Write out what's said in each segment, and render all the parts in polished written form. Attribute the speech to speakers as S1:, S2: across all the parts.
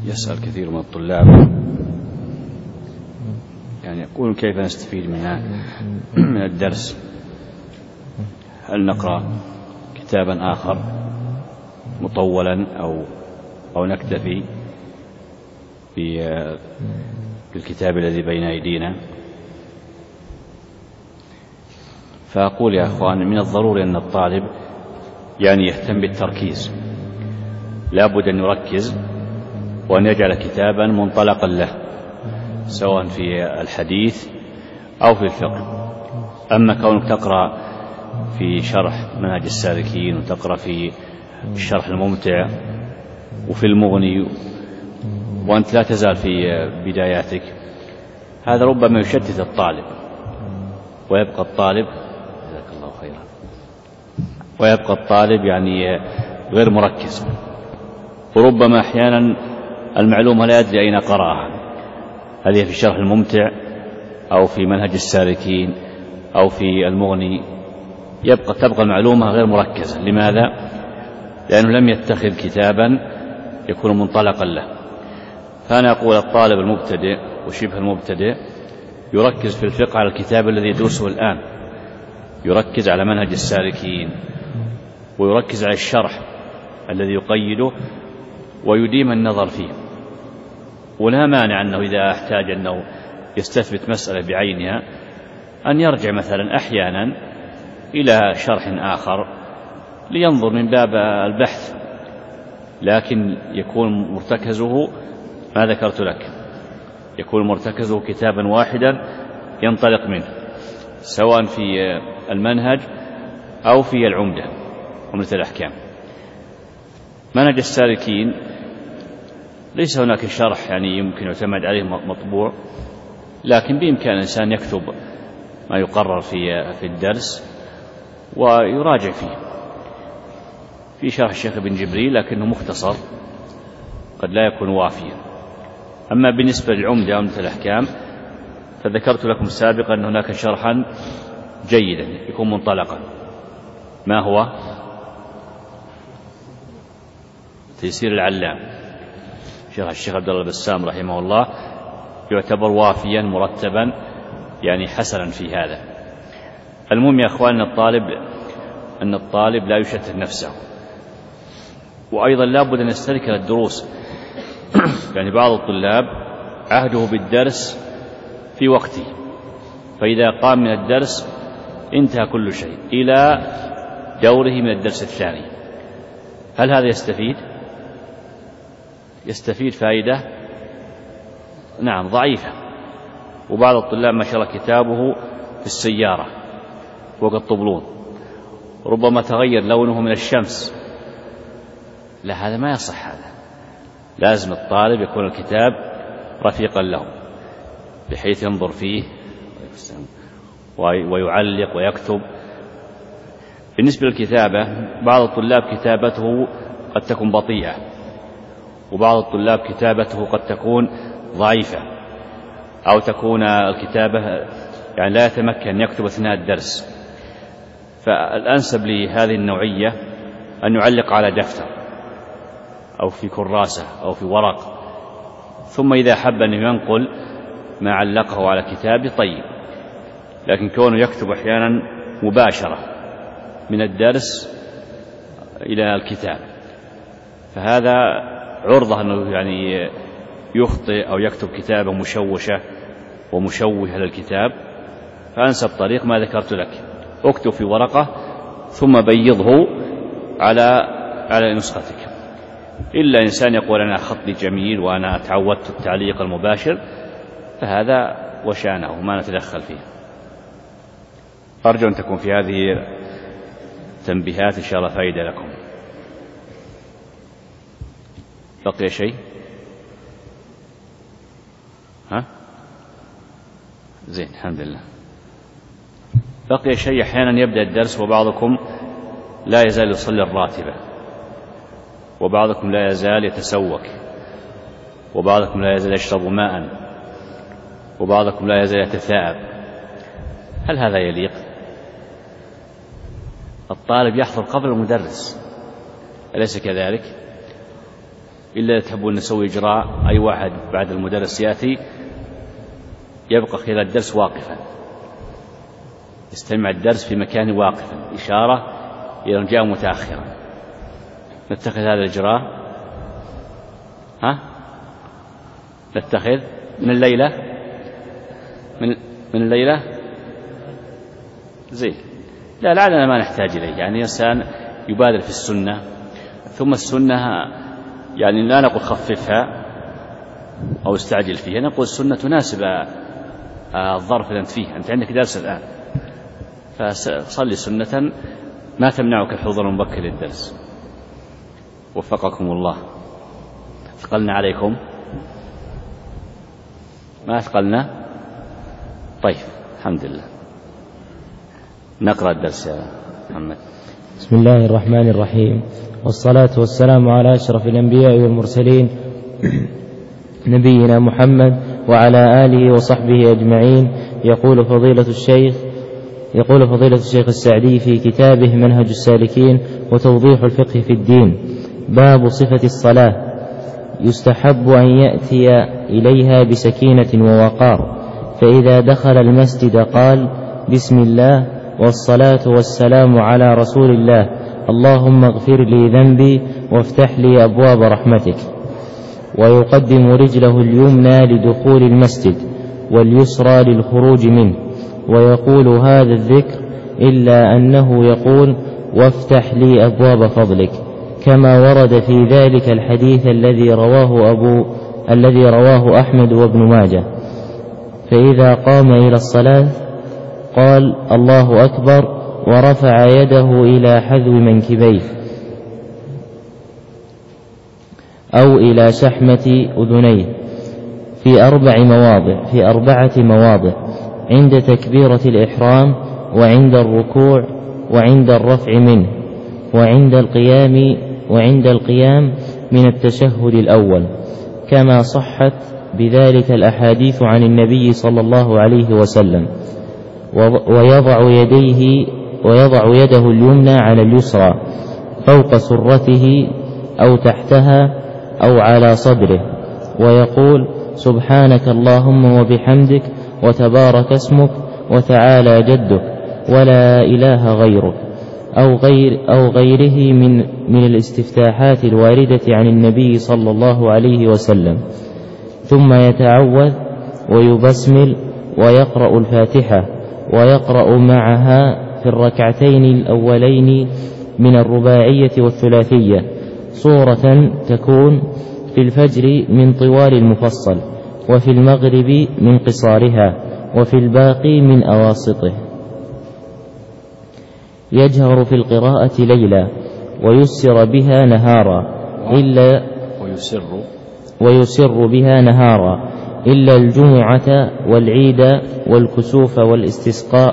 S1: يسأل كثير من الطلاب يعني يقول كيف نستفيد من الدرس؟ هل نقرأ كتابا آخر مطولا أو نكتفي بالكتاب الذي بين أيدينا؟ فأقول يا أخوان من الضروري أن الطالب يعني يهتم بالتركيز، لا بد أن يركز وأن يجعل كتابا منطلقا له سواء في الحديث أو في الفقه. أما كونك تقرأ في شرح منهج السالكين وتقرأ في الشرح الممتع وفي المغني وأنت لا تزال في بداياتك، هذا ربما يشتت الطالب ويبقى الطالب جزاك الله خيرا ويبقى الطالب يعني غير مركز، وربما أحيانا المعلومة لا يدري أين قرأها، هل هي في الشرح الممتع أو في منهج السالكين أو في المغني، تبقى المعلومة غير مركزة. لماذا؟ لأنه لم يتخذ كتابا يكون منطلقا له. فأنا أقول الطالب المبتدئ وشبه المبتدئ يركز في الفقه على الكتاب الذي يدرسه الآن، يركز على منهج السالكين ويركز على الشرح الذي يقيده ويديم النظر فيه، ولا مانع أنه إذا احتاج أنه يستثبت مسألة بعينها أن يرجع مثلا أحيانا إلى شرح آخر لينظر من باب البحث، لكن يكون مرتكزه ما ذكرت لك، يكون مرتكزه كتابا واحدا ينطلق منه سواء في المنهج أو في العمدة الأحكام. منهج السالكين ليس هناك شرح يعني يمكن يعتمد عليه مطبوع، لكن بإمكان الإنسان يكتب ما يقرر في الدرس ويراجع فيه. في شرح الشيخ ابن جبريل لكنه مختصر قد لا يكون وافيا. أما بالنسبة للعمدة الأحكام فذكرت لكم سابقا أن هناك شرحا جيدا يكون منطلقا، ما هو؟ تيسير العلام شرح الشيخ عبد الله البسام رحمه الله، يعتبر وافيا مرتبا يعني حسنا في هذا. المهم يا أخوان أن الطالب لا يشتت نفسه، وأيضا لا بد أن يستذكر الدروس. يعني بعض الطلاب عهده بالدرس في وقته، فإذا قام من الدرس انتهى كل شيء إلى دوره من الدرس الثاني. هل هذا يستفيد فائدة؟ نعم ضعيفة. وبعض الطلاب ما شاء الله كتابه في السيارة فوق الطبلون، ربما تغير لونه من الشمس. لا، هذا ما يصح. هذا لازم الطالب يكون الكتاب رفيقا له بحيث ينظر فيه ويعلق ويكتب. بالنسبة للكتابة بعض الطلاب كتابته قد تكون بطيئة، وبعض الطلاب كتابته قد تكون ضعيفة، أو تكون الكتابة يعني لا يتمكن يكتب أثناء الدرس. فالأنسب لهذه النوعية أن يعلق على دفتر أو في كراسة أو في ورق، ثم إذا حب أن ينقل ما علقه على كتابه طيب. لكن كونه يكتب أحيانا مباشرة من الدرس إلى الكتاب فهذا عرضة أنه يعني يخطئ أو يكتب كتابة مشوشة ومشوهة للكتاب. فأنسب طريق ما ذكرت لك، اكتب في ورقة ثم بيضه على نسختك. إلا إنسان يقول أنا خطي جميل وأنا تعودت التعليق المباشر فهذا وشانه ما نتدخل فيه. أرجو أن تكون في هذه تنبيهات إن شاء الله فائدة لكم. بقي شيء؟ زين الحمد لله. بقي شيء، أحيانا يبدأ الدرس وبعضكم لا يزال يصلي الراتبة، وبعضكم لا يزال يتسوك، وبعضكم لا يزال يشرب ماء، وبعضكم لا يزال يتثاءب. هل هذا يليق؟ الطالب يحضر قبل المدرس، أليس كذلك؟ إلا تحبون نسوي إجراء أي واحد بعد المدرس يأتي يبقى خلال الدرس واقفا، يستمع الدرس في مكان واقفا، إشارة إلى جاء متأخرا. نتخذ هذا الإجراء؟ نتخذ من الليلة من الليلة زين. لا لعلنا ما نحتاج إليه، يعني الإنسان يبادر في السنة، ثم السنة يعني لا نقول خففها أو استعجل فيها، نقول السنة تناسب الظرف اللي أنت فيه. أنت عندك درس الآن فصلي سنة ما تمنعك الحضور المبكر للدرس. وفقكم الله. ثقلنا عليكم؟ ما ثقلنا؟ طيب الحمد لله. نقرأ الدرس يا محمد.
S2: بسم الله الرحمن الرحيم، والصلاة والسلام على أشرف الأنبياء والمرسلين نبينا محمد وعلى آله وصحبه أجمعين. يقول فضيلة الشيخ السعدي في كتابه منهج السالكين وتوضيح الفقه في الدين: باب صفة الصلاة. يستحب أن يأتي إليها بسكينة ووقار، فإذا دخل المسجد قال: بسم الله والصلاة والسلام على رسول الله، اللهم اغفر لي ذنبي وافتح لي أبواب رحمتك. ويقدم رجله اليمنى لدخول المسجد واليسرى للخروج منه، ويقول هذا الذكر إلا أنه يقول: وافتح لي أبواب فضلك، كما ورد في ذلك الحديث الذي رواه أحمد وابن ماجه. فإذا قام إلى الصلاة قال: الله أكبر، ورفع يده إلى حذو منكبيه أو إلى شحمة أذنيه في 4 مواضع: عند تكبيرة الإحرام، وعند الركوع، وعند الرفع منه، وعند القيام من التشهد الأول، كما صحت بذلك الأحاديث عن النبي صلى الله عليه وسلم. ويضع يده اليمنى على اليسرى فوق سرته أو تحتها أو على صدره، ويقول: سبحانك اللهم وبحمدك، وتبارك اسمك، وتعالى جدك، ولا إله غيرك، أو غيره من الاستفتاحات الواردة عن النبي صلى الله عليه وسلم. ثم يتعوذ ويبسمل ويقرأ الفاتحة، ويقرأ معها في الركعتين الأولين من الرباعية والثلاثية سورة تكون في الفجر من طوال المفصل، وفي المغرب من قصارها، وفي الباقي من أواسطه. يجهر في القراءة ليلا ويسر بها نهارا إلا الجمعة والعيد والكسوف والاستسقاء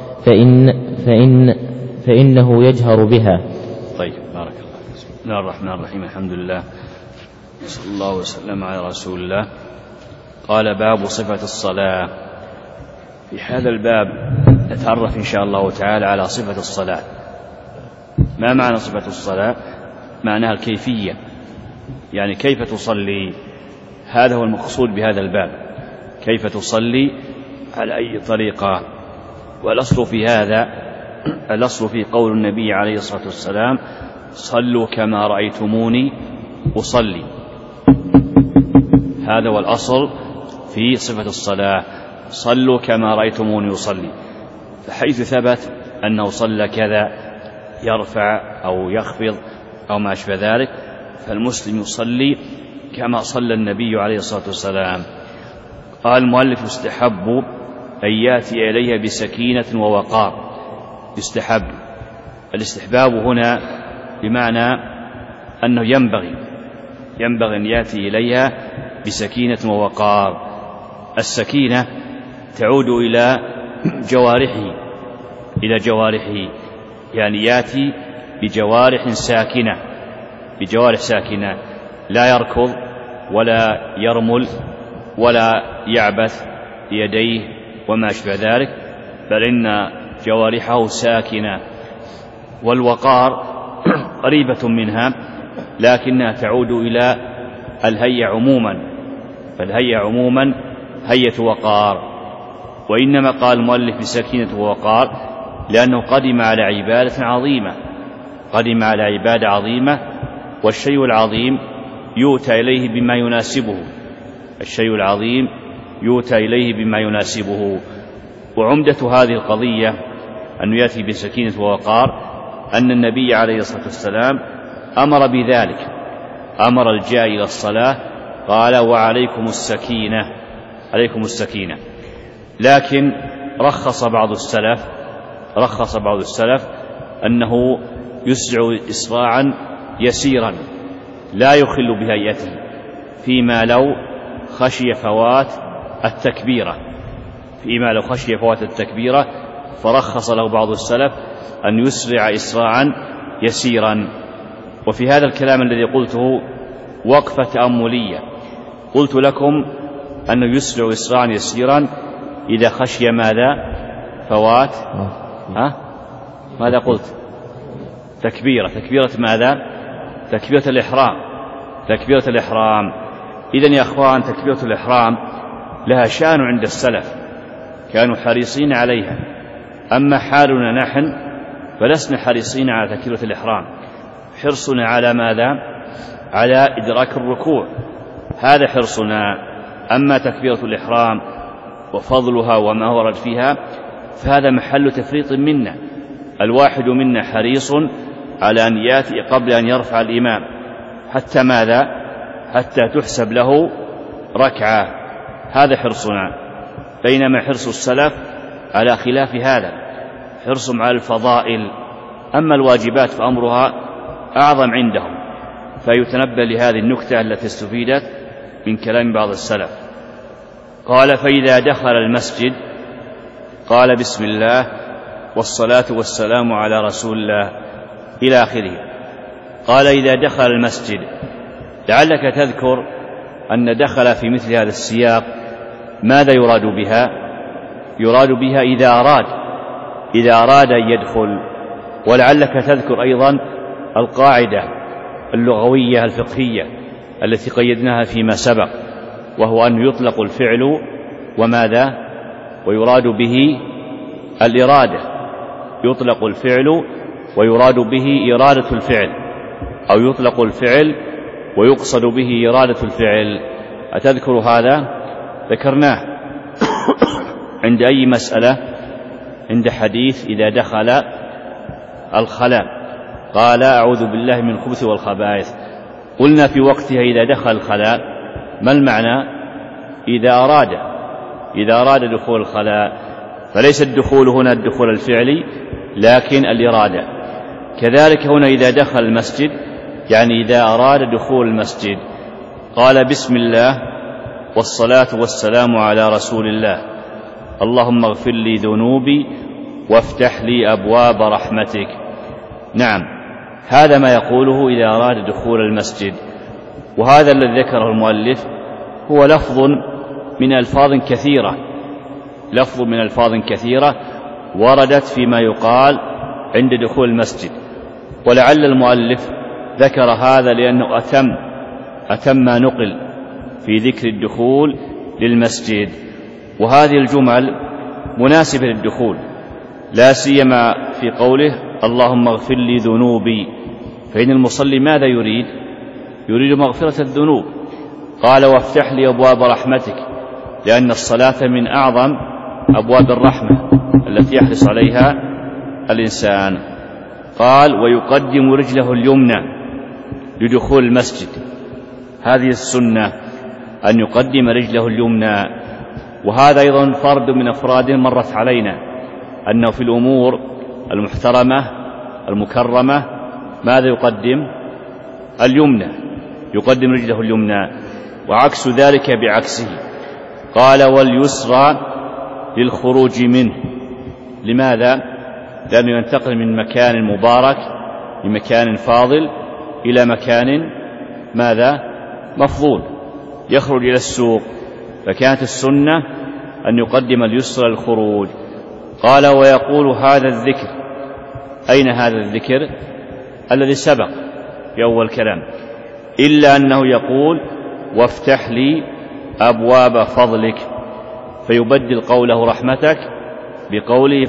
S2: فإنه يجهر بها.
S1: طيب بارك الله. بسم الله الرحمن الرحيم، الحمد لله صلى الله وسلم على رسول الله. قال: باب صفة الصلاة. في هذا الباب نتعرف إن شاء الله تعالى على صفة الصلاة. ما معنى صفة الصلاة؟ معناها الكيفية، يعني كيف تصلي. هذا هو المقصود بهذا الباب، كيف تصلي على أي طريقة. والأصل في هذا، الأصل في قول النبي عليه الصلاة والسلام: صلوا كما رأيتموني أصلي. هذا هو الأصل في صفة الصلاة، صلوا كما رأيتموني أصلي. فحيث ثبت أنه صلى كذا، يرفع أو يخفض أو ما أشبه ذلك، فالمسلم يصلي كما صلى النبي عليه الصلاة والسلام. قال المؤلف: يستحب أن يأتي إليها بسكينة ووقار. يستحب، الاستحباب هنا بمعنى أنه ينبغي أن يأتي إليها بسكينة ووقار. السكينة تعود إلى جوارحه، يعني يأتي بجوارح ساكنة، لا يركض ولا يرمل ولا يعبث يديه وما أشبه ذلك، بل إن جوارحه ساكنة. والوقار قريبة منها، لكنها تعود إلى فالهيئة عموما هيئة وقار، وإنما قال المؤلف بسكينة ووقار لأنه قدم على عبادة عظيمة، والشيء العظيم يؤتى إليه بما يناسبه. وعمدة هذه القضية أن يأتي بسكينة ووقار أن النبي عليه الصلاة والسلام أمر بذلك، أمر الجاء إلى الصلاة قال وعليكم السكينة. لكن رخص بعض السلف أنه يسرع إسراعا يسيرا لا يخل بهيئته، فيما لو خشي فوات التكبيرة، فرخص له بعض السلف أن يسرع إسراعا يسيرا. وفي هذا الكلام الذي قلته وقفة تأملية، قلت لكم أنه يسرع إسراعا يسيرا إذا خشي ماذا؟ فوات ماذا قلت؟ تكبيرة ماذا؟ تكبيرة الإحرام. إذن يا أخوان تكبيرة الإحرام لها شأن عند السلف، كانوا حريصين عليها. أما حالنا نحن فلسنا حريصين على تكبيرة الإحرام، حرصنا على ماذا؟ على إدراك الركوع، هذا حرصنا. أما تكبيرة الإحرام وفضلها وما ورد فيها فهذا محل تفريط منا، الواحد منا حريص على أن يأتي قبل أن يرفع الإمام حتى ماذا؟ حتى تحسب له ركعة، هذا حرصنا. بينما حرص السلف على خلاف هذا، حرصهم على الفضائل، أما الواجبات فأمرها أعظم عندهم. فيتنبه لهذه النكتة التي استفيدت من كلام بعض السلف. قال فإذا دخل المسجد قال بسم الله والصلاة والسلام على رسول الله إلى آخره. قال إذا دخل المسجد، لعلك تذكر أن دخل في مثل هذا السياق ماذا يراد بها؟ يراد بها إذا أراد أن يدخل. ولعلك تذكر أيضا القاعدة اللغوية الفقهية التي قيدناها فيما سبق، وهو أن يطلق الفعل وماذا؟ ويراد به الإرادة. يطلق الفعل ويراد به إرادة الفعل، أو يطلق الفعل ويقصد به إرادة الفعل. أتذكر هذا؟ ذكرناه عند أي مسألة؟ عند حديث إذا دخل الخلاء قال أعوذ بالله من الخبث والخبائث. قلنا في وقتها إذا دخل الخلاء ما المعنى؟ إذا أراد دخول الخلاء، فليس الدخول هنا الدخول الفعلي لكن الإرادة. كذلك هنا إذا دخل المسجد يعني إذا أراد دخول المسجد قال بسم الله والصلاة والسلام على رسول الله، اللهم اغفر لي ذنوبي وافتح لي أبواب رحمتك. نعم، هذا ما يقوله إذا أراد دخول المسجد. وهذا الذي ذكره المؤلف هو لفظ من ألفاظ كثيرة وردت فيما يقال عند دخول المسجد. ولعل المؤلف ذكر هذا لأنه أتم ما نقل في ذكر الدخول للمسجد. وهذه الجمل مناسبة للدخول، لا سيما في قوله اللهم اغفر لي ذنوبي، فإن المصلي ماذا يريد مغفرة الذنوب. قال وافتح لي أبواب رحمتك، لأن الصلاة من أعظم أبواب الرحمة التي يحرص عليها الإنسان. قال ويقدم رجله اليمنى لدخول المسجد، هذه السنة أن يقدم رجله اليمنى. وهذا أيضا فرد من أفراد مرت علينا، أنه في الأمور المحترمة المكرمة ماذا يقدم؟ اليمنى، يقدم رجله اليمنى، وعكس ذلك بعكسه. قال واليسرى للخروج منه. لماذا؟ لأنه ينتقل من مكان مبارك لمكان فاضل إلى مكان ماذا؟ مفضول، يخرج إلى السوق، فكانت السنة أن يقدم اليسرى للخروج. قال ويقول هذا الذكر، أين هذا الذكر؟ الذي سبق في أول كلام، إلا أنه يقول وافتح لي أبواب فضلك، فيبدل قوله رحمتك بقوله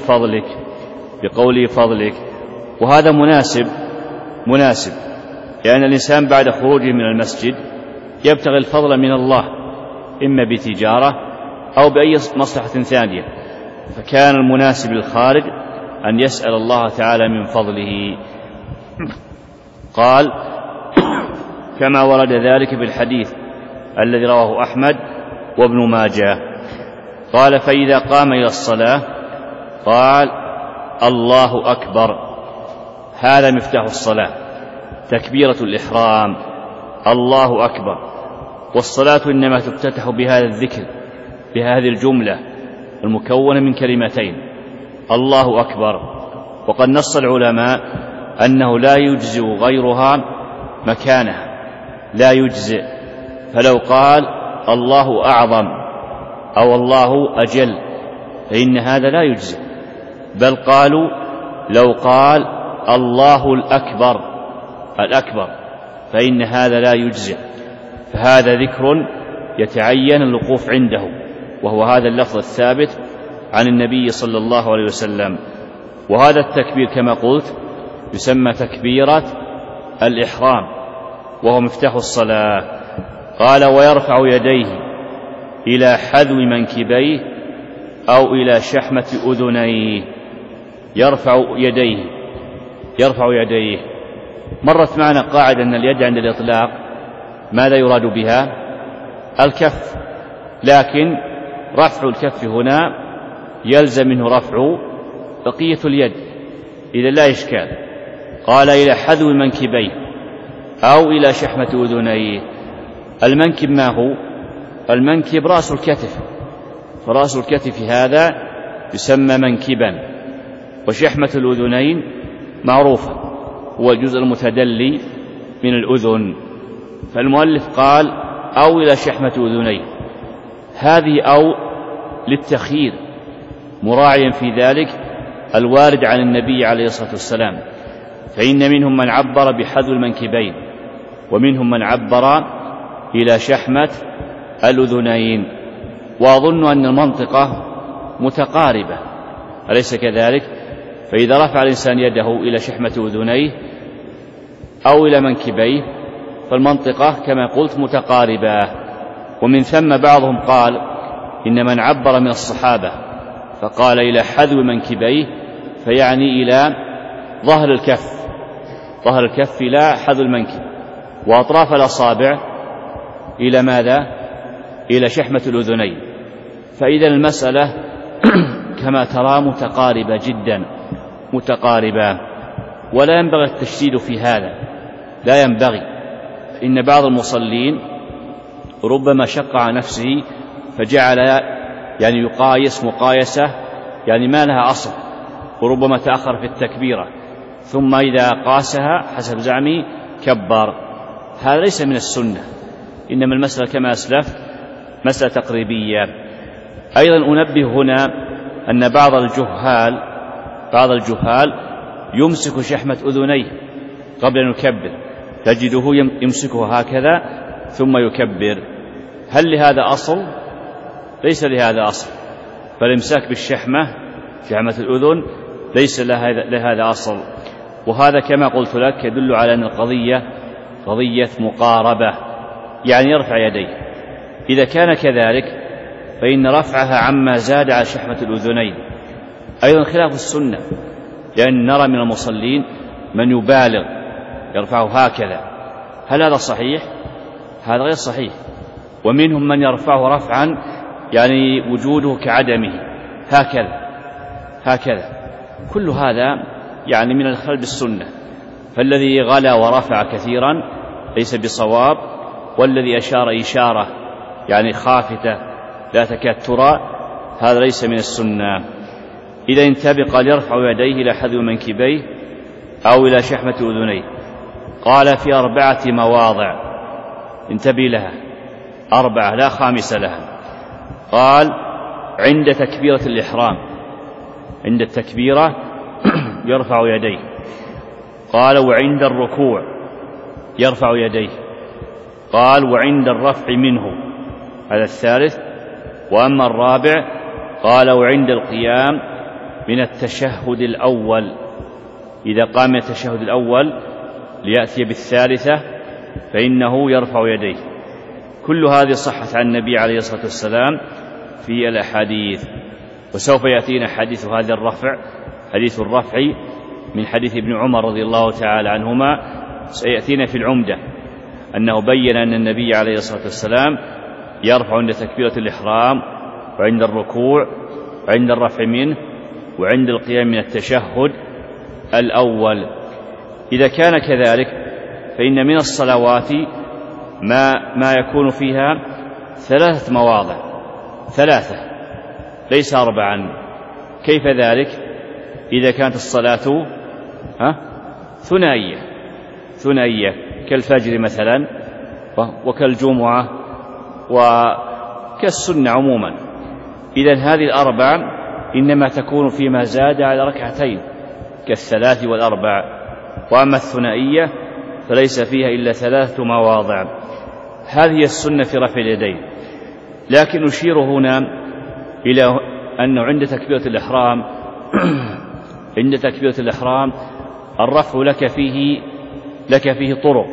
S1: فضلك. وهذا مناسب لأن الإنسان بعد خروجه من المسجد يبتغي الفضل من الله، إما بتجارة أو بأي مصلحة ثانية، فكان المناسب للخارج أن يسأل الله تعالى من فضله. قال كما ورد ذلك في الحديث الذي رواه أحمد وابن ماجه. قال فإذا قام إلى الصلاة قال الله أكبر، هذا مفتاح الصلاة، تكبيرة الإحرام، الله أكبر. والصلاة إنما تفتتح بهذا الذكر، بهذه الجملة المكونة من كلمتين الله أكبر. وقد نص العلماء أنه لا يجزئ غيرها مكانها، لا يجزئ، فلو قال الله أعظم أو الله أجل فإن هذا لا يجزئ، بل قالوا لو قال الله الأكبر فإن هذا لا يجزئ، فهذا ذكر يتعين الوقوف عنده، وهو هذا اللفظ الثابت عن النبي صلى الله عليه وسلم. وهذا التكبير كما قلت يسمى تكبيرة الإحرام، وهو مفتاح الصلاة. قال ويرفع يديه إلى حذو منكبيه أو إلى شحمة أذنيه. يرفع يديه. مرت معنا قاعدة أن اليد عند الإطلاق ماذا يراد بها؟ الكف، لكن رفع الكف هنا يلزم منه رفع بقية اليد، إذا لا إشكال. قال إلى حذو منكبيه أو إلى شحمة أذنيه. المنكب ما هو؟ المنكب رأس الكتف، فرأس الكتف هذا يسمى منكبا. وشحمة الأذنين معروفة، هو الجزء المتدلي من الأذن. فالمؤلف قال أو إلى شحمة أذنيه، هذه أو للتخيير، مراعيا في ذلك الوارد عن النبي عليه الصلاة والسلام، فإن منهم من عبر بحذو المنكبين ومنهم من عبر إلى شحمة الأذنين. وأظن أن المنطقة متقاربة، أليس كذلك؟ فإذا رفع الإنسان يده إلى شحمة أذنيه أو إلى منكبيه فالمنطقة كما قلت متقاربة. ومن ثم بعضهم قال إن من عبر من الصحابة فقال إلى حذو منكبيه فيعني إلى ظهر الكف لا حذو المنكب، وأطراف الأصابع إلى ماذا؟ إلى شحمة الأذنين. فإذا المسألة كما ترى متقاربة جدا، متقاربة، ولا ينبغي التشديد في هذا، لا ينبغي. إن بعض المصلين ربما شق على نفسه فجعل يعني يقايس مقايسة يعني ما لها أصل، وربما تأخر في التكبيرة ثم إذا قاسها حسب زعمي كبر. هذا ليس من السنة، إنما المسألة كما أسلفت مسألة تقريبية. أيضا أنبه هنا أن بعض الجهال يمسك شحمة أذنيه قبل أن يكبر، تجده يمسكه هكذا ثم يكبر. هل لهذا أصل؟ ليس لهذا أصل، فالإمساك بالشحمة شحمة الأذن ليس لهذا أصل. وهذا كما قلت لك يدل على أن القضية قضية مقاربة، يعني يرفع يديه. إذا كان كذلك فإن رفعها عما زاد على شحمة الأذنين أيضا خلاف السنة، لأن نرى من المصلين من يبالغ يرفعه هكذا. هل هذا صحيح؟ هذا غير صحيح. ومنهم من يرفعه رفعا يعني وجوده كعدمه هكذا. كل هذا يعني من الخلل بالسنة، فالذي غلا ورفع كثيرا ليس بصواب، والذي أشار إشارة يعني خافتة لا تكاد ترى هذا ليس من السنة. إذا انتبه قال يرفع يديه إلى حذو منكبيه أو إلى شحمة أذنيه. قال في 4 مواضع، انتبه لها، 4 لا خامس لها. قال عند تكبيرة الإحرام، عند التكبيرة يرفع يديه. قال وعند الركوع يرفع يديه، قال وعند الرفع منه، هذا الثالث. وأما الرابع قال وعند القيام من التشهد الأول، إذا قام من التشهد الأول ليأتي بالثالثة فإنه يرفع يديه. كل هذه صحت عن النبي عليه الصلاة والسلام في الأحاديث، وسوف يأتينا حديث هذا الرفع، حديث الرفع من حديث ابن عمر رضي الله تعالى عنهما، سيأتينا في العمدة أنه بين أن النبي عليه الصلاة والسلام يرفع عند تكبيرة الإحرام وعند الركوع وعند الرفع منه وعند القيام من التشهد الأول. إذا كان كذلك فإن من الصلوات ما يكون فيها 3 مواضع، 3 ليس 4. كيف ذلك؟ إذا كانت الصلاة ثنائية كالفجر مثلا وكالجمعة وكالسنة عموما، إذن هذه 4 إنما تكون فيما زاد على 2 كال3 وال4. وأما الثنائية فليس فيها إلا 3 مواضع. هذه السنة في رفع اليدين. لكن أشير هنا إلى أنه عند تكبيرة الإحرام عند تكبيرة الإحرام الرفع لك فيه طرق،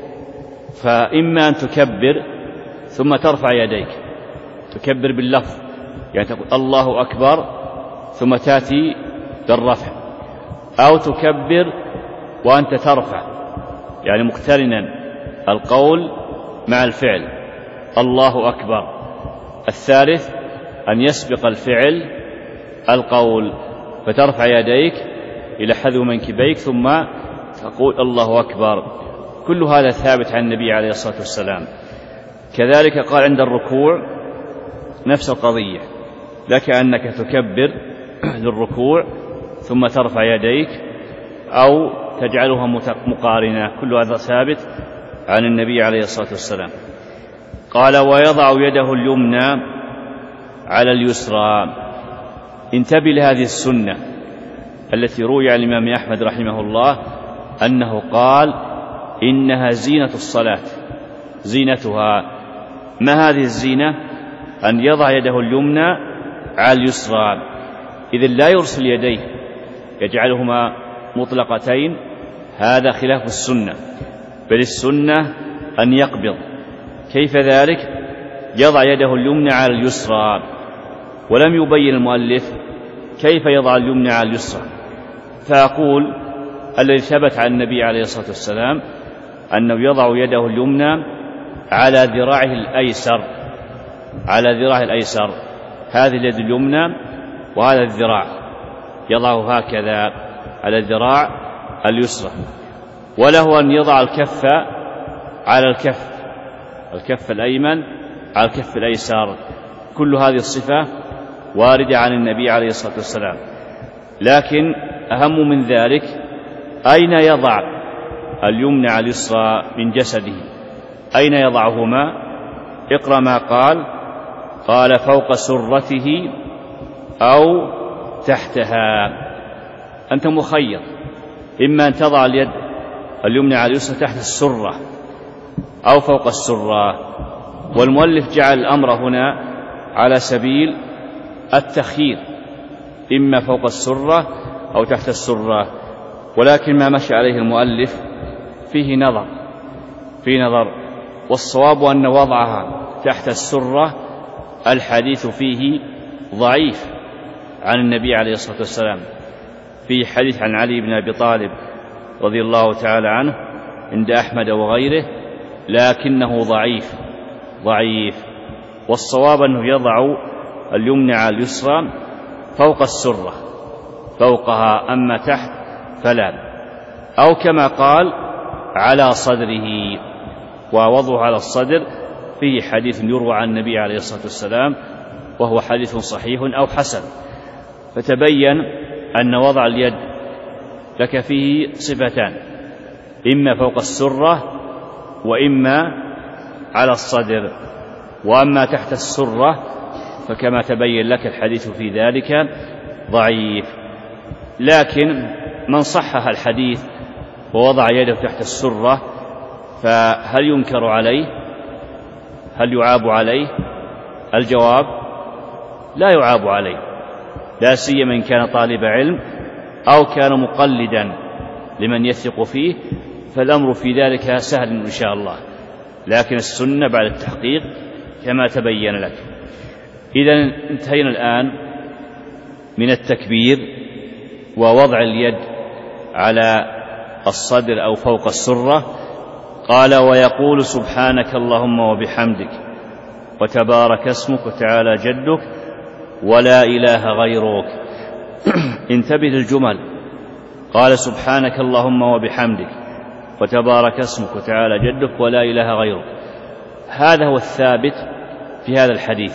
S1: فإما أن تكبر ثم ترفع يديك، تكبر باللفظ يعني تقول الله أكبر ثم تأتي بالرفع، أو تكبر وأنت ترفع يعني مقترنا القول مع الفعل الله أكبر. الثالث أن يسبق الفعل القول فترفع يديك إلى حذو منكبيك ثم تقول الله أكبر. كل هذا ثابت عن النبي عليه الصلاة والسلام. كذلك قال عند الركوع نفس القضية، لك أنك تكبر للركوع ثم ترفع يديك أو تجعلها مقارنة. كل هذا ثابت عن النبي عليه الصلاة والسلام. قال ويضع يده اليمنى على اليسرى. انتبه لهذه السنة التي روي عن الإمام أحمد رحمه الله أنه قال إنها زينة الصلاة، زينتها. ما هذه الزينة؟ أن يضع يده اليمنى على اليسرى، إذن لا يرسل يديه يجعلهما مطلقتين، هذا خلاف السنة، بل السنة أن يقبض. كيف ذلك؟ يضع يده اليمنى على اليسرى، ولم يبين المؤلف كيف يضع اليمنى على اليسرى، فأقول الذي ثبت عن النبي عليه الصلاة والسلام أنه يضع يده اليمنى على ذراعه الأيسر، على ذراعه الأيسر، هذه اليد اليمنى وهذا الذراع يضعه هكذا على الذراع اليسرى. وله أن يضع الكف على الكف الأيمن على الكف الأيسر. كل هذه الصفة واردة عن النبي عليه الصلاة والسلام. لكن أهم من ذلك أين يضع اليمنى على اليسرى من جسده؟ أين يضعهما؟ اقرأ ما قال فوق سرته أو تحتها. أنت مخير، إما أن تضع اليد اليمنى على اليسرى تحت السرة أو فوق السرة. والمؤلف جعل الأمر هنا على سبيل التخيير، إما فوق السرة أو تحت السرة. ولكن ما مشى عليه المؤلف فيه نظر، والصواب أن وضعها تحت السرة الحديث فيه ضعيف عن النبي عليه الصلاة والسلام. في حديث عن علي بن أبي طالب رضي الله تعالى عنه عند أحمد وغيره، لكنه ضعيف. والصواب أنه يضع اليمنى على اليسرى فوق السرة، فوقها، أما تحت فلا. أو كما قال على صدره، ووضعه على الصدر فيه حديث يروى عن النبي عليه الصلاة والسلام وهو حديث صحيح أو حسن. فتبين أن وضع اليد لك فيه صفتان، إما فوق السرة وإما على الصدر. وأما تحت السرة فكما تبين لك الحديث في ذلك ضعيف. لكن من صحح الحديث ووضع يده تحت السرة فهل ينكر عليه؟ هل يعاب عليه؟ الجواب لا يعاب عليه، لا سيما إن كان طالب علم أو كان مقلدا لمن يثق فيه، فالأمر في ذلك سهل إن شاء الله. لكن السنة بعد التحقيق كما تبين لك. إذا انتهينا الآن من التكبير ووضع اليد على الصدر أو فوق السرة. قال: ويقول سبحانك اللهم وبحمدك وتبارك اسمك وتعالى جدك ولا إله غيرك. انتبه للجمل. قال: سبحانك اللهم وبحمدك وتبارك اسمك وتعالى جدك ولا إله غيرك. هذا هو الثابت في هذا الحديث،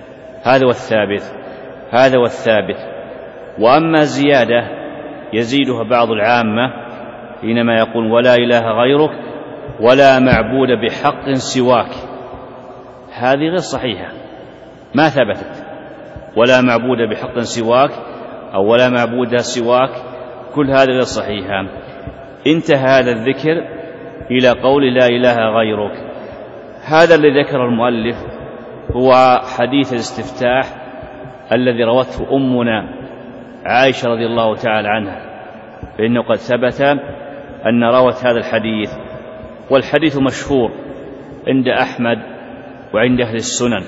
S1: هذا هو الثابت. وأما زيادة يزيدها بعض العامة حينما يقول ولا إله غيرك ولا معبود بحق سواك، هذه غير صحيحة، ما ثبتت. ولا معبود بحق سواك أو ولا معبود سواك، كل هذا غير صحيحة. انتهى هذا الذكر إلى قول لا إله غيرك. هذا الذي ذكر المؤلف هو حديث الاستفتاح الذي روته أمنا عائشة رضي الله تعالى عنها، فإنه قد ثبت أن روت هذا الحديث، والحديث مشهور عند أحمد وعند أهل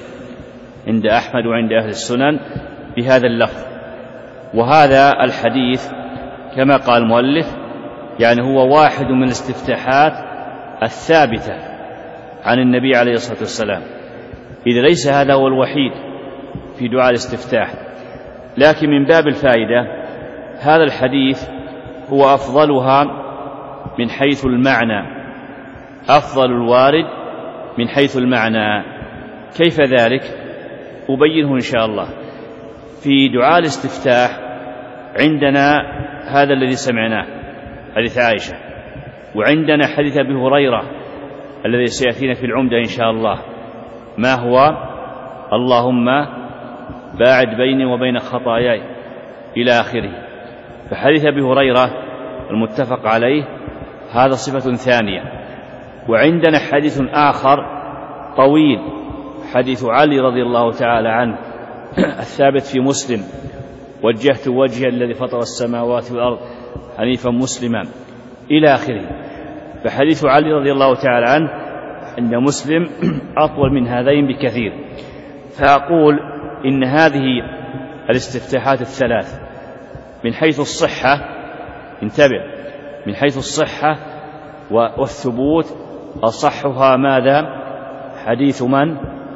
S1: السنن، بهذا اللفظ. وهذا الحديث كما قال المؤلف يعني هو واحد من الاستفتاحات الثابتة عن النبي عليه الصلاة والسلام، إذا ليس هذا هو الوحيد في دعاء الاستفتاح. لكن من باب الفائدة هذا الحديث هو أفضلها من حيث المعنى، أفضل الوارد من حيث المعنى. كيف ذلك؟ أبينه إن شاء الله. في دعاء الاستفتاح عندنا هذا الذي سمعناه حديث عائشة، وعندنا حديث أبي هريرة الذي سيأتينا في العمدة إن شاء الله، ما هو؟ اللهم باعد بيني وبين خطاياي إلى آخره. فحديث أبي هريرة المتفق عليه هذا صفة ثانية. وعندنا حديث آخر طويل، حديث علي رضي الله تعالى عنه الثابت في مسلم: وجهت وجهي الذي فطر السماوات والأرض حنيفا مسلما إلى آخره. فحديث علي رضي الله تعالى عنه عند مسلم أطول من هذين بكثير. فأقول إن هذه الاستفتاحات الثلاث من حيث الصحة، انتبه، من حيث الصحة والثبوت أصحها ماذا؟ حديث من؟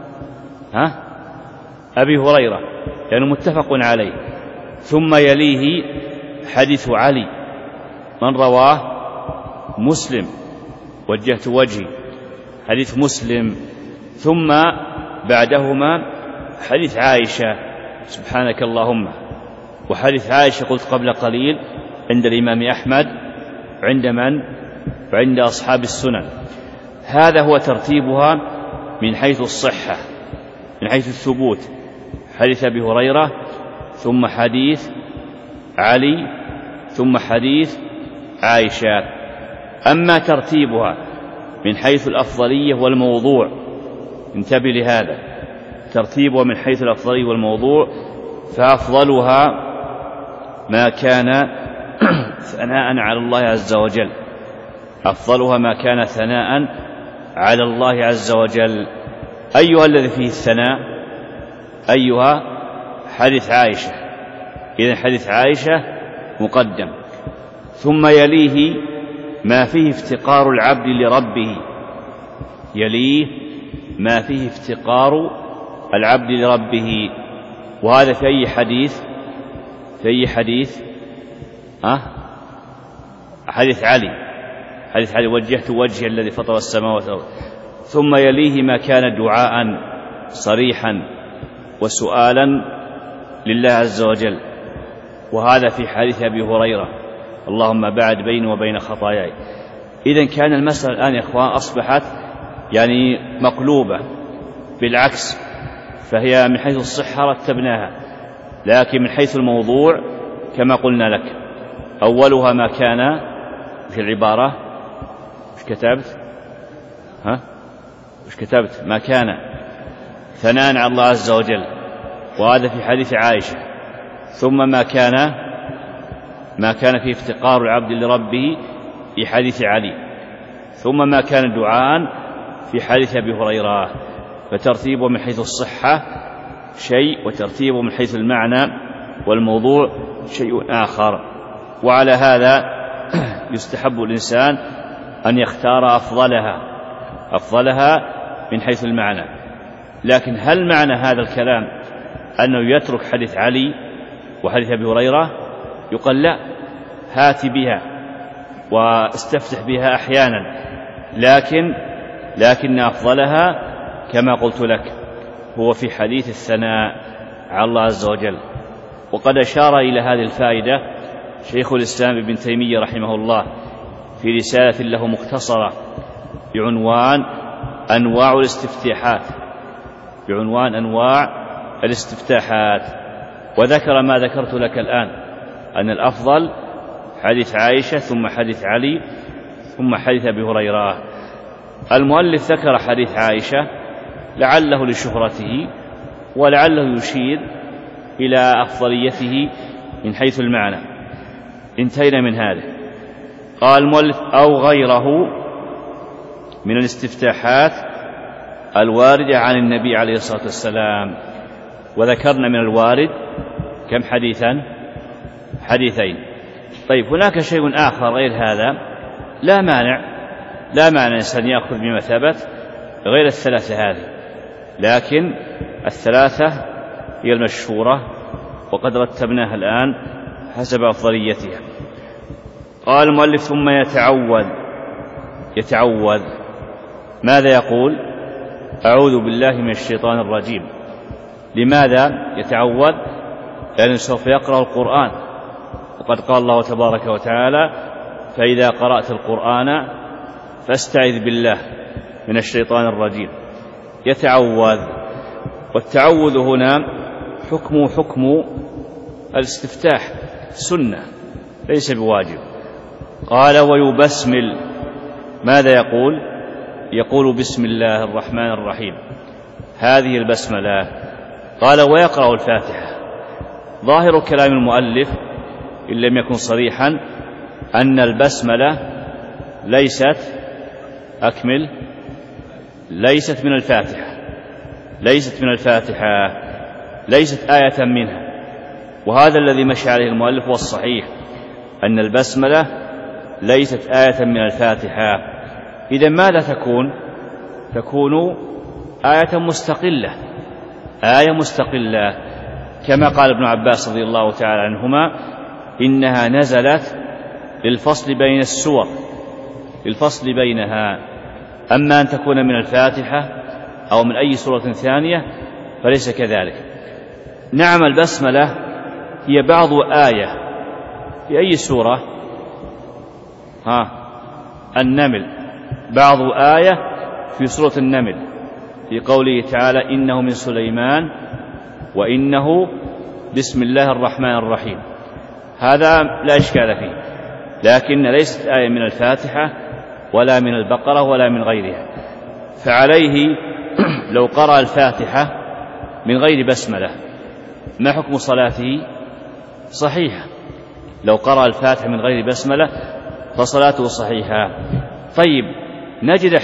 S1: أبي هريرة، يعني متفق عليه. ثم يليه حديث علي، من رواه؟ مسلم، وجهت وجهي، حديث مسلم. ثم بعدهما حديث عائشة سبحانك اللهم، وحديث عائشة قلت قبل قليل عند الإمام أحمد، عند من؟ وعند أصحاب السنن. هذا هو ترتيبها من حيث الصحة، من حيث الثبوت: حديث أبي هريرة، ثم حديث علي، ثم حديث عائشة. أما ترتيبها من حيث الأفضلية والموضوع، انتبه لهذا، ترتيبها من حيث الأفضلية والموضوع، فأفضلها ما كان ثناء على الله عز وجل، أفضلها ما كان ثناء على الله عز وجل. أيها الذي فيه الثناء؟ أيها؟ حديث عائشة. إذن حديث عائشة مقدم. ثم يليه ما فيه افتقار العبد لربه، يليه ما فيه افتقار العبد لربه. وهذا في أي حديث؟ في أي حديث؟ حديث علي، حديث علي: وجهت وجهي الذي فطر السماوات والأرض. ثم يليه ما كان دعاء صريحا وسؤالا لله عز وجل، وهذا في حديث أبي هريرة: اللهم باعد بيني وبين خطاياي. إذن كان المسألة الآن يا إخوان أصبحت يعني مقلوبة بالعكس، فهي من حيث الصحة رتبناها، لكن من حيث الموضوع كما قلنا لك أولها ما كان في العبارة. وش كتبت؟ وش كتبت؟ ما كان ثناء على الله عز وجل، وهذا في حديث عائشة. ثم ما كان فيه افتقار العبد لربه في حديث علي. ثم ما كان دعاء في حديث أبي هريرة. فترتيبه من حيث الصحة شيء، وترتيبه من حيث المعنى والموضوع شيء آخر. وعلى هذا يستحب الإنسان أن يختار أفضلها من حيث المعنى. لكن هل معنى هذا الكلام أنه يترك حديث علي وحديث أبي هريرة؟ يقال لا، هات بها واستفتح بها أحيانا، لكن أفضلها كما قلت لك هو في حديث الثناء على الله عز وجل. وقد أشار إلى هذه الفائدة شيخ الإسلام ابن تيمية رحمه الله في رسالة له مختصرة بعنوان أنواع الاستفتاحات، وذكر ما ذكرت لك الآن، أن الأفضل حديث عائشة، ثم حديث علي، ثم حديث أبي هريرة. المؤلف ذكر حديث عائشة لعله لشهرته، ولعله يشير إلى أفضليته من حيث المعنى. انتهينا من هذا. قال المؤلف: أو غيره من الاستفتاحات الواردة عن النبي عليه الصلاة والسلام. وذكرنا من الوارد كم حديثا؟ حديثين. طيب، هناك شيء آخر غير هذا لا مانع الإنسان يأخذ بما ثبت غير الثلاثة هذه، لكن الثلاثة هي المشهورة وقد رتبناها الآن حسب أفضليتها. قال المؤلف: ثم يتعوذ. ماذا يقول؟ أعوذ بالله من الشيطان الرجيم. لماذا يتعوذ؟ لأنه سوف يقرأ القرآن، وقد قال الله تبارك وتعالى: فإذا قرأت القرآن فاستعذ بالله من الشيطان الرجيم. يتعوذ. والتعوذ هنا حكم الاستفتاح، سنة ليس بواجب. قال: ويبسمل. ماذا يقول؟ يقول: بسم الله الرحمن الرحيم. هذه البسملة. قال: ويقرأ الفاتحة. ظاهر كلام المؤلف إن لم يكن صريحا أن البسملة ليست من الفاتحة، ليست آية منها. وهذا الذي مشى عليه المؤلف والصحيح أن البسملة ليست آية من الفاتحة. إذن ماذا تكون آية مستقلة، كما قال ابن عباس رضي الله تعالى عنهما: إنها نزلت للفصل بين السور، للفصل بينها. أما أن تكون من الفاتحة أو من أي سورة ثانية فليس كذلك. نعم، البسملة هي بعض آية في أي سورة؟ النمل. بعض آية في سورة النمل في قوله تعالى: إنه من سليمان وإنه بسم الله الرحمن الرحيم. هذا لا إشكال فيه، لكن ليست آية من الفاتحة ولا من البقرة ولا من غيرها. فعليه لو قرأ الفاتحة من غير بسملة ما حكم صلاته؟ صحيحة. لو قرأ الفاتحة من غير بسملة فصلاته صحيحة. طيب، نجد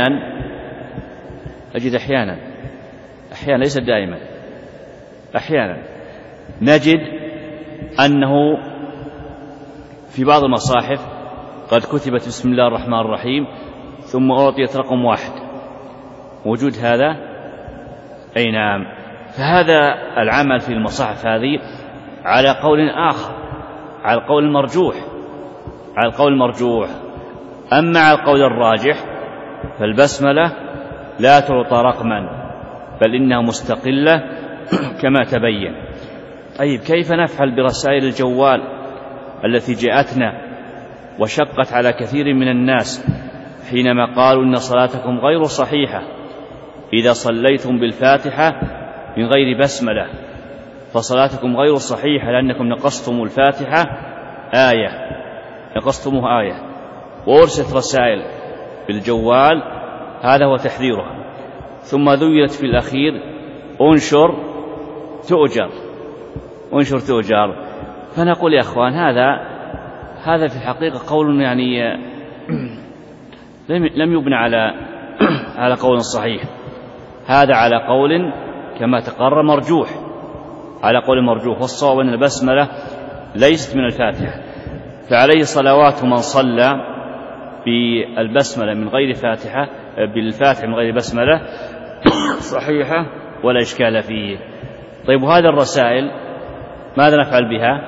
S1: أحيانا ليس دائما، أحيانا نجد أنه في بعض المصاحف قد كتبت بسم الله الرحمن الرحيم ثم أعطيت رقم 1. وجود هذا؟ أي نعم. فهذا العمل في المصاحف هذه على قول آخر، على القول المرجوح. أما على القول الراجح فالبسملة لا تعطى رقما، بل إنها مستقلة كما تبين. طيب، كيف نفعل برسائل الجوال التي جاءتنا وشقت على كثير من الناس حينما قالوا إن صلاتكم غير صحيحة إذا صليتم بالفاتحة من غير بسملة، فصلاتكم غير صحيحة لأنكم نقصتم الفاتحة آية. وأرسلت رسائل بالجوال، هذا هو تحذيرها. ثم ذيلت في الأخير انشر تؤجر. فنقول يا أخوان هذا في الحقيقة قول يعني لم يبنى على قول صحيح، هذا على قول كما تقرر مرجوح، على قول مرجوح. والصواب أن البسملة ليست من الفاتحة، فعليه صلوات من صلى بالبسملة من غير فاتحة، بالفاتحة من غير بسملة صحيحة ولا إشكال فيه. طيب وهذه الرسائل ماذا نفعل بها؟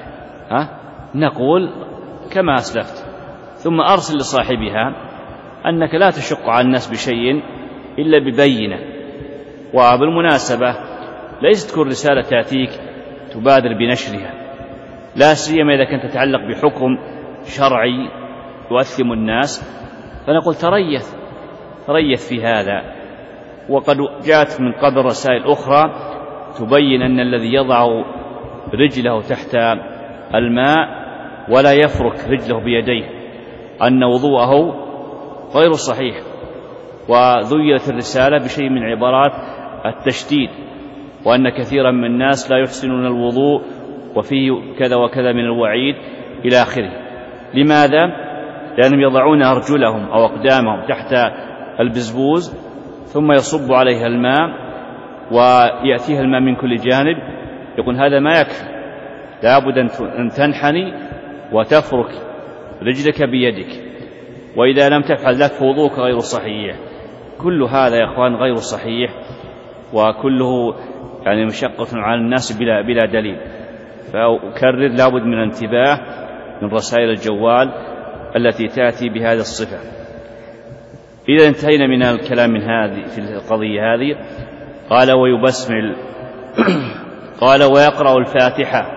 S1: نقول كما أسلفت، ثم أرسل لصاحبها أنك لا تشق على الناس بشيء إلا ببينة. وبالمناسبة ليست كل رسالة تأتيك تبادر بنشرها، لا سيما إذا كانت تتعلق بحكم شرعي يؤثم الناس، فنقول تريث في هذا. وقد جاءت من قبل رسائل أخرى تبين أن الذي يضع رجله تحت الماء ولا يفرك رجله بيديه أن وضوءه غير صحيح، وذيلت الرسالة بشيء من عبارات التشديد، وأن كثيرا من الناس لا يحسنون الوضوء وفيه كذا وكذا من الوعيد إلى آخره. لماذا؟ لأنهم يضعون أرجلهم أو أقدامهم تحت البزبوز ثم يصب عليها الماء ويأتيها الماء من كل جانب، يقول هذا ما يكفي، لابد أن تنحني وتفرك رجلك بيدك، وإذا لم تفعل ذلك فوضوك غير صحيح. كل هذا يا أخوان غير صحيح، وكله يعني مشقة على الناس بلا دليل. فأكرر لابد من الانتباه من رسائل الجوال التي تأتي بهذه الصفة. إذا انتهينا من الكلام من هذه في القضية هذه، قال ويبسمل قال ويقرأ الفاتحة.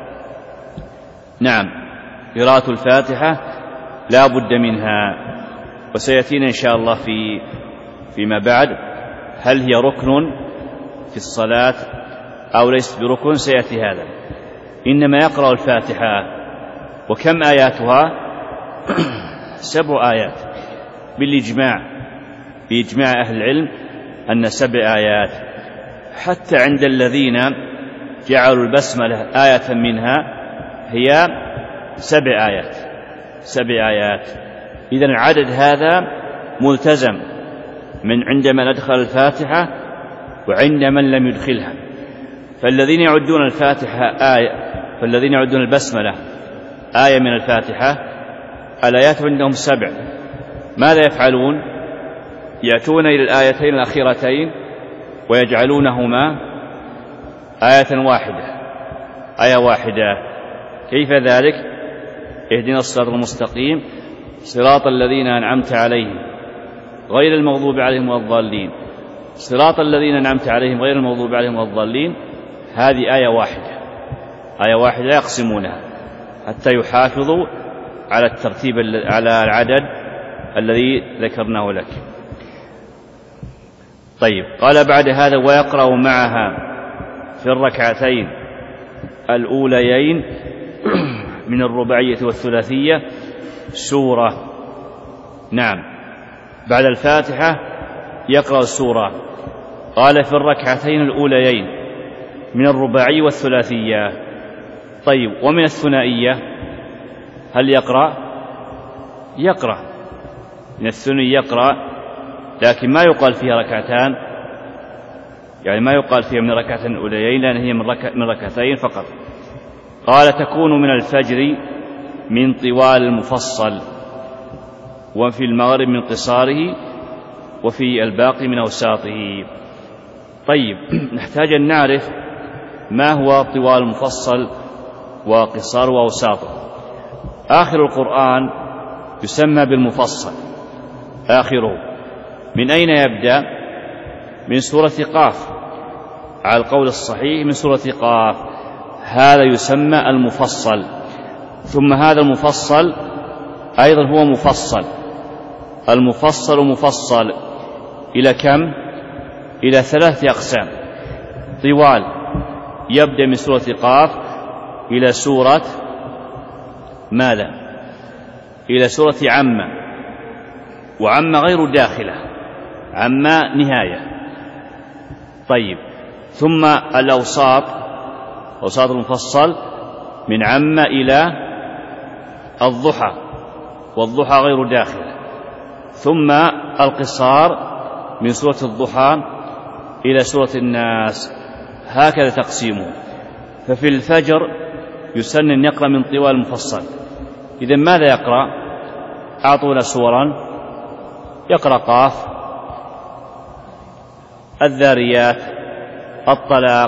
S1: نعم، قراءة الفاتحة لا بد منها، وسيأتينا إن شاء الله فيما بعد هل هي ركن في الصلاة أو ليست بركن، سيأتي هذا. إنما يقرأ الفاتحة. وكم آياتها؟ 7 آيات بإجماع أهل العلم أن 7 آيات، حتى عند الذين جعلوا البسملة آية منها هي 7 آيات. إذن العدد هذا ملتزم من عندما ندخل الفاتحة وعند من لم يدخلها. فالذين يعدون البسملة آية من الفاتحة، الآيات عندهم 7. ماذا يفعلون؟ يأتون إلى الآيتين الأخيرتين ويجعلونهما آية واحدة. كيف ذلك؟ اهدنا الصراط المستقيم صراط الذين أنعمت عليهم غير المغضوب عليهم ولا الضالين، صراط الذين أنعمت عليهم غير المغضوب عليهم ولا الضالين. هذه آية واحدة يقسمونها حتى يحافظوا على الترتيب على العدد الذي ذكرناه لك. طيب، قال بعد هذا ويقرأ معها في الركعتين الأوليين من الرباعية والثلاثية سورة. نعم، بعد الفاتحة يقرأ السورة. قال في الركعتين الأوليين من الرباعية والثلاثية. طيب، ومن الثنائية هل يقرأ؟ من الثنائي يقرأ، لكن ما يقال فيها ركعتان، يعني ما يقال فيها من ركعتين الأوليين، لأن هي من ركعتين فقط. قال تكون من الفجر من طوال المفصل، وفي المغرب من قصاره، وفي الباقي من أوساطه. طيب، نحتاج أن نعرف ما هو طوال المفصل وقصار وأوساطه. آخر القرآن يسمى بالمفصل، آخره. من أين يبدأ؟ من سورة قاف، على القول الصحيح من سورة قاف، هذا يسمى المفصل. ثم هذا المفصل أيضا هو مفصل. المفصل مفصل إلى كم؟ إلى 3 أقسام. طوال يبدأ من سورة قاف إلى سورة ماذا؟ إلى سورة عامة، وعامة غير داخلة، عامة نهاية. طيب. ثم الأوساط، أوساط المفصل من عم إلى الضحى، والضحى غير داخل. ثم القصار من سورة الضحى إلى سورة الناس، هكذا تقسيمه. ففي الفجر يسن أن يقرأ من طوال المفصل. إذن ماذا يقرأ؟ أعطونا سورا. يقرأ قاف، الذاريات، الطلاق،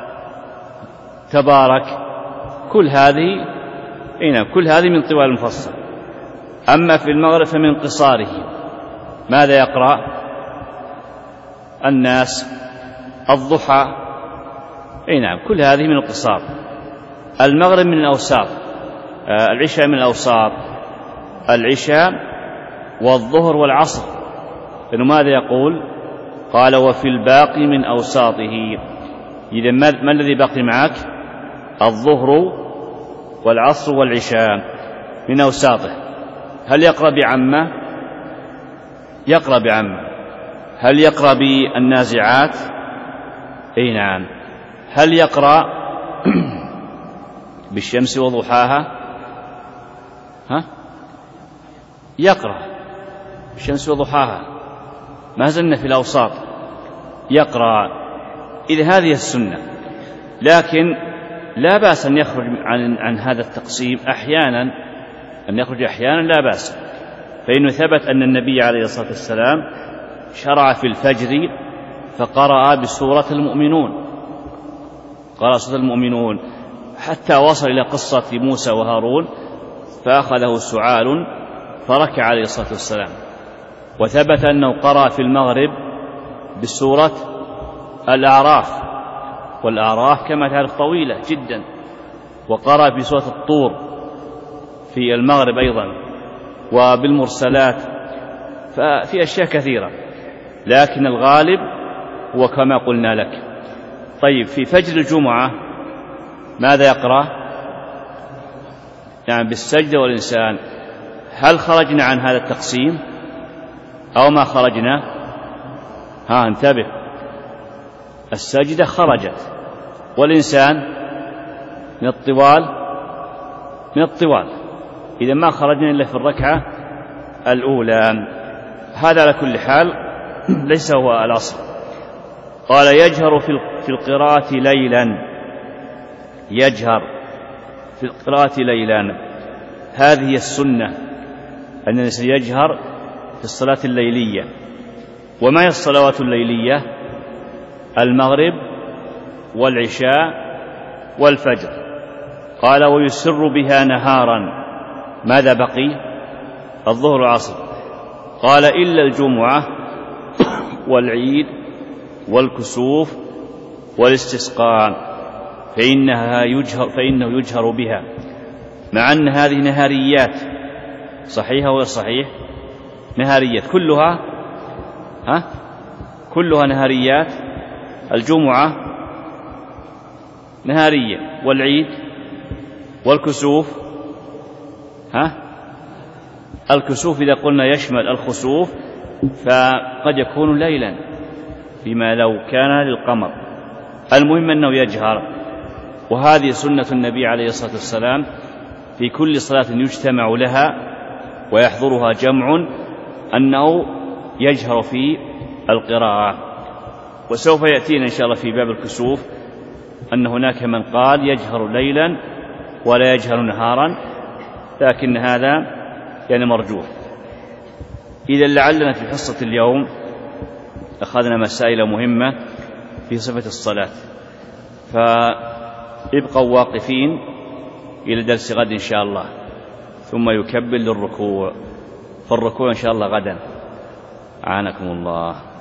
S1: تبارك، كل هذه كل هذه من طوال المفصل. أما في المغرب فمن قصاره ماذا يقرأ؟ الناس، الضحى، كل هذه من القصار. المغرب من الأوساط، العشاء من الأوساط، العشاء والظهر والعصر. لأنه ماذا يقول؟ قال وفي الباقي من أوساطه. إذن ما الذي باقي معك؟ الظهر والعصر والعشاء من أوساطه. هل يقرأ بعمة؟ يقرأ بعمة. هل يقرأ بالنازعات؟ نعم. هل يقرأ بالشمس وضحاها؟ يقرأ بالشمس وضحاها، ما زلنا في الأوساط، يقرأ. إذا هذه السنة، لكن لا بأس أن يخرج عن هذا التقسيم أحيانا، أن يخرج أحيانا لا بأس. فإنه ثبت أن النبي عليه الصلاة والسلام شرع في الفجر فقرأ بسورة المؤمنون، قرأ سورة المؤمنون حتى وصل إلى قصة موسى وهارون فأخذه سعال فركع عليه الصلاة والسلام. وثبت أنه قرأ في المغرب بسورة الأعراف، والأعراف كما تعرف طويلة جدا. وقرأ في سورة الطور في المغرب أيضا، وبالمرسلات، ففي أشياء كثيرة، لكن الغالب هو كما قلنا لك. طيب، في فجر الجمعة ماذا يقرأ؟ بالسجدة والإنسان. هل خرجنا عن هذا التقسيم أو ما خرجنا؟ انتبه، السجدة خرجت، والإنسان من الطوال. إذا ما خرجنا إلا في الركعة الأولى. هذا على كل حال ليس هو الأصل. قال يجهر في القراءة ليلا، يجهر في القراءة ليلا. هذه السنة أن الإنسان يجهر في الصلاة الليلية. وما هي الصلوات الليلية؟ المغرب والعشاء والفجر. قال ويسر بها نهارا. ماذا بقي؟ الظهر والعصر. قال إلا الجمعة والعيد والكسوف والاستسقاء فإنه يجهر بها، مع أن هذه نهاريات. صحيحة ولا صحيح؟ نهاريات كلها نهاريات. الجمعة نهارية، والعيد والكسوف الكسوف إذا قلنا يشمل الخسوف فقد يكون ليلا فيما لو كان للقمر. المهم أنه يجهر. وهذه سنة النبي عليه الصلاة والسلام في كل صلاة يجتمع لها ويحضرها جمع، أنه يجهر في القراءة. وسوف يأتينا إن شاء الله في باب الكسوف أن هناك من قال يجهر ليلا ولا يجهر نهارا، لكن هذا مرجوح. إذا لعلنا في حصة اليوم أخذنا مسائل مهمة في صفة الصلاة، فابقوا واقفين إلى درس غد إن شاء الله، ثم يكبل للركوع، فالركوع إن شاء الله غدا. أعانكم الله.